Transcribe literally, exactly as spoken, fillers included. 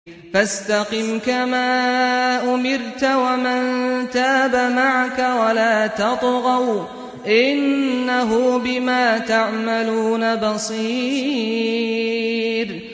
فاستقم كما أمرت ومن تاب معك ولا تطغوا إنه بما تعملون بصير